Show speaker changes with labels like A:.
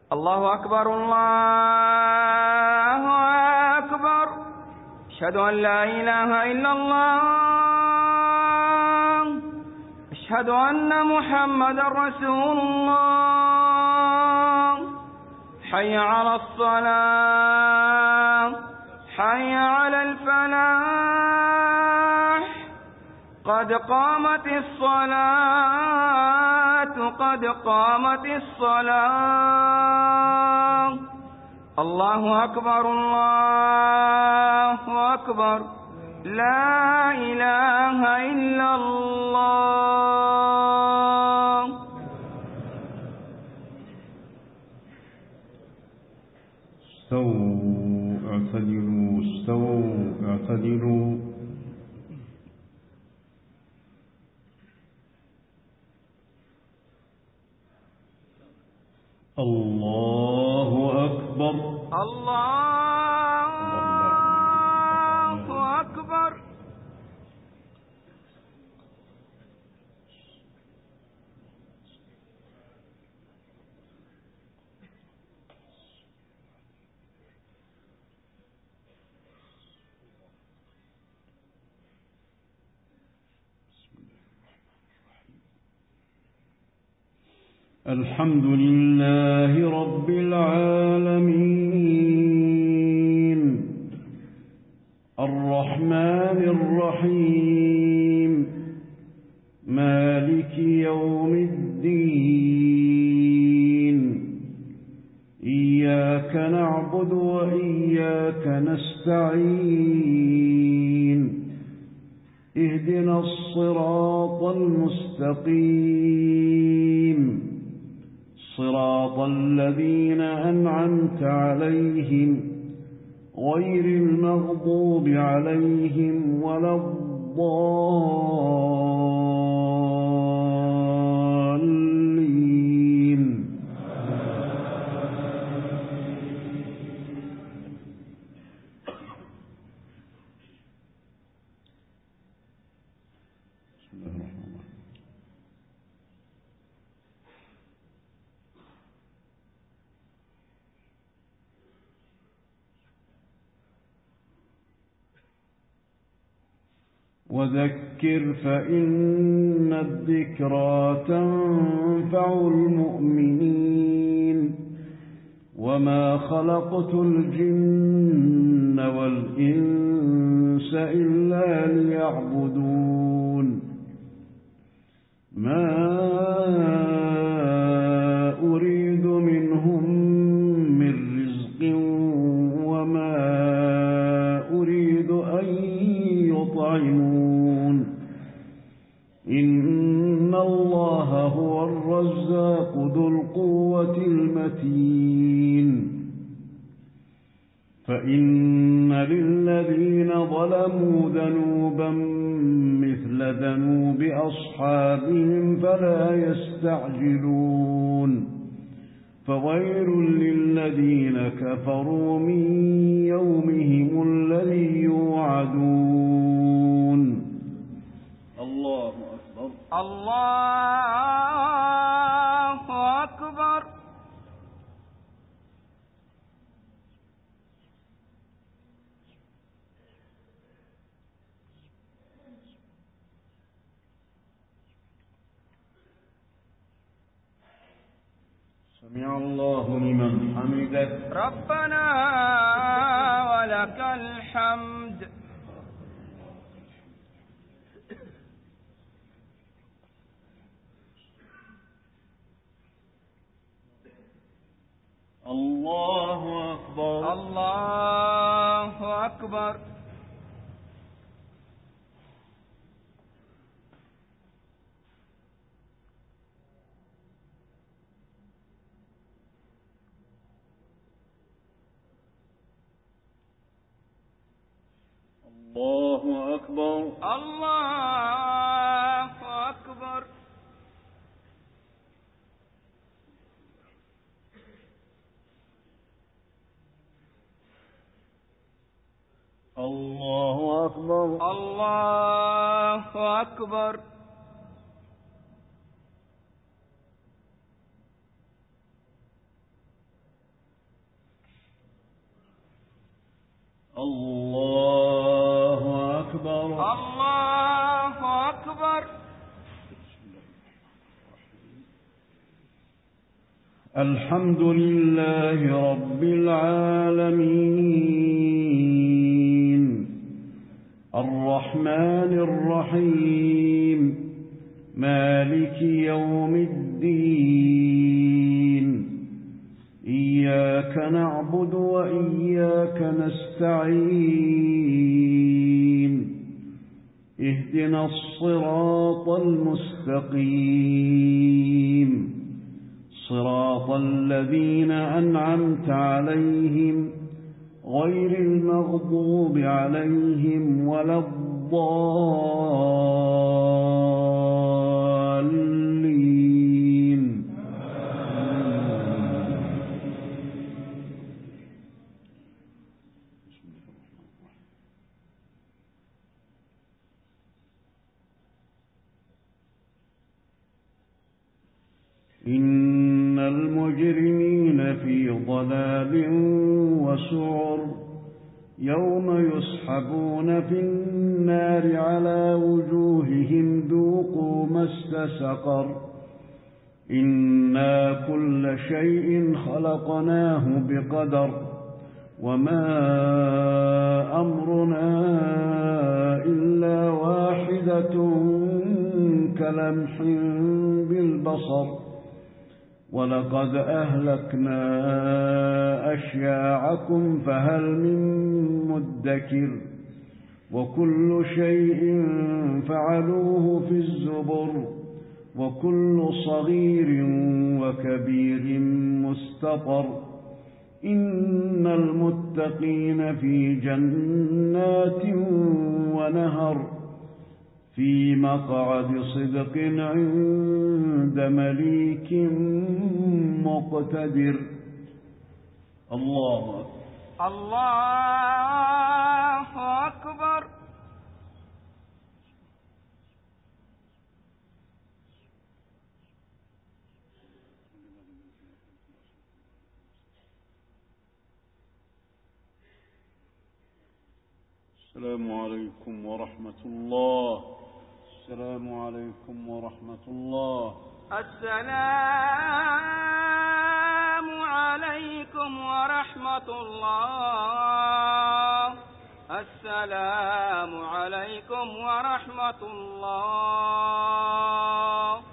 A: الله أكبر الله أكبر. أشهد أن لا إله إلا الله. أشهد أن محمدا رسول الله. حي على الصلاة، حي على الفلاح، قد قامت الصلاة، قد قامت الصلاة. الله أكبر الله أكبر. لا إله إلا الله.
B: استووا اعتدلوا، استووا اعتدلوا. الله أكبر
A: الله أكبر.
B: الحمد لله رب العالمين الرحمن الرحيم مالك يوم الدين. إياك نعبد وإياك نستعين. اهدنا الصراط المستقيم، صراط الذين أنعمت عليهم غير المغضوب عليهم ولا الضالين. وذكر فإن الذكرى تنفع المؤمنين. وما خلقت الجن والإنس إلا ليعبدون. ما أريد منهم من رزق وما أريد أن يطعمون. إن الله هو الرزاق ذو القوة المتين. فإن للذين ظلموا ذنوبا مثل ذنوب أصحابهم فلا يستعجلون. فويل للذين كفروا من يومهم الذي يوعدون. الله أكبر
A: الله أكبر.
B: سمع الله لمن حمده.
A: ربنا ولك الحمد.
B: الله أكبر
A: الله أكبر.
B: الله أكبر
A: الله أكبر.
B: الله أكبر
A: الله أكبر.
B: الله أكبر.
A: الله أكبر.
B: الحمد لله رب العالمين الرحمن الرحيم مالك يوم الدين إياك نعبد وإياك نستعين اهدنا الصراط المستقيم صراط الذين أنعمت عليهم غير المغضوب عليهم ولا الضالين. إن المجرمين في ضلال وسعر يوم يسحبون في النار على وجوههم ذوقوا مس سقر إنا كل شيء خلقناه بقدر وما أمرنا إلا واحدة كلمح بالبصر ولقد أهلكنا أشياعكم فهل من مدكر وكل شيء فعلوه في الزبر وكل صغير وكبير مستطر إن المتقين في جنات ونهر في مقعد صدق عند مليك مقتدر. الله
A: أكبر.
B: السلام عليكم ورحمة الله. السلام عليكم ورحمة الله.
A: السلام عليكم ورحمة الله. السلام عليكم ورحمة الله.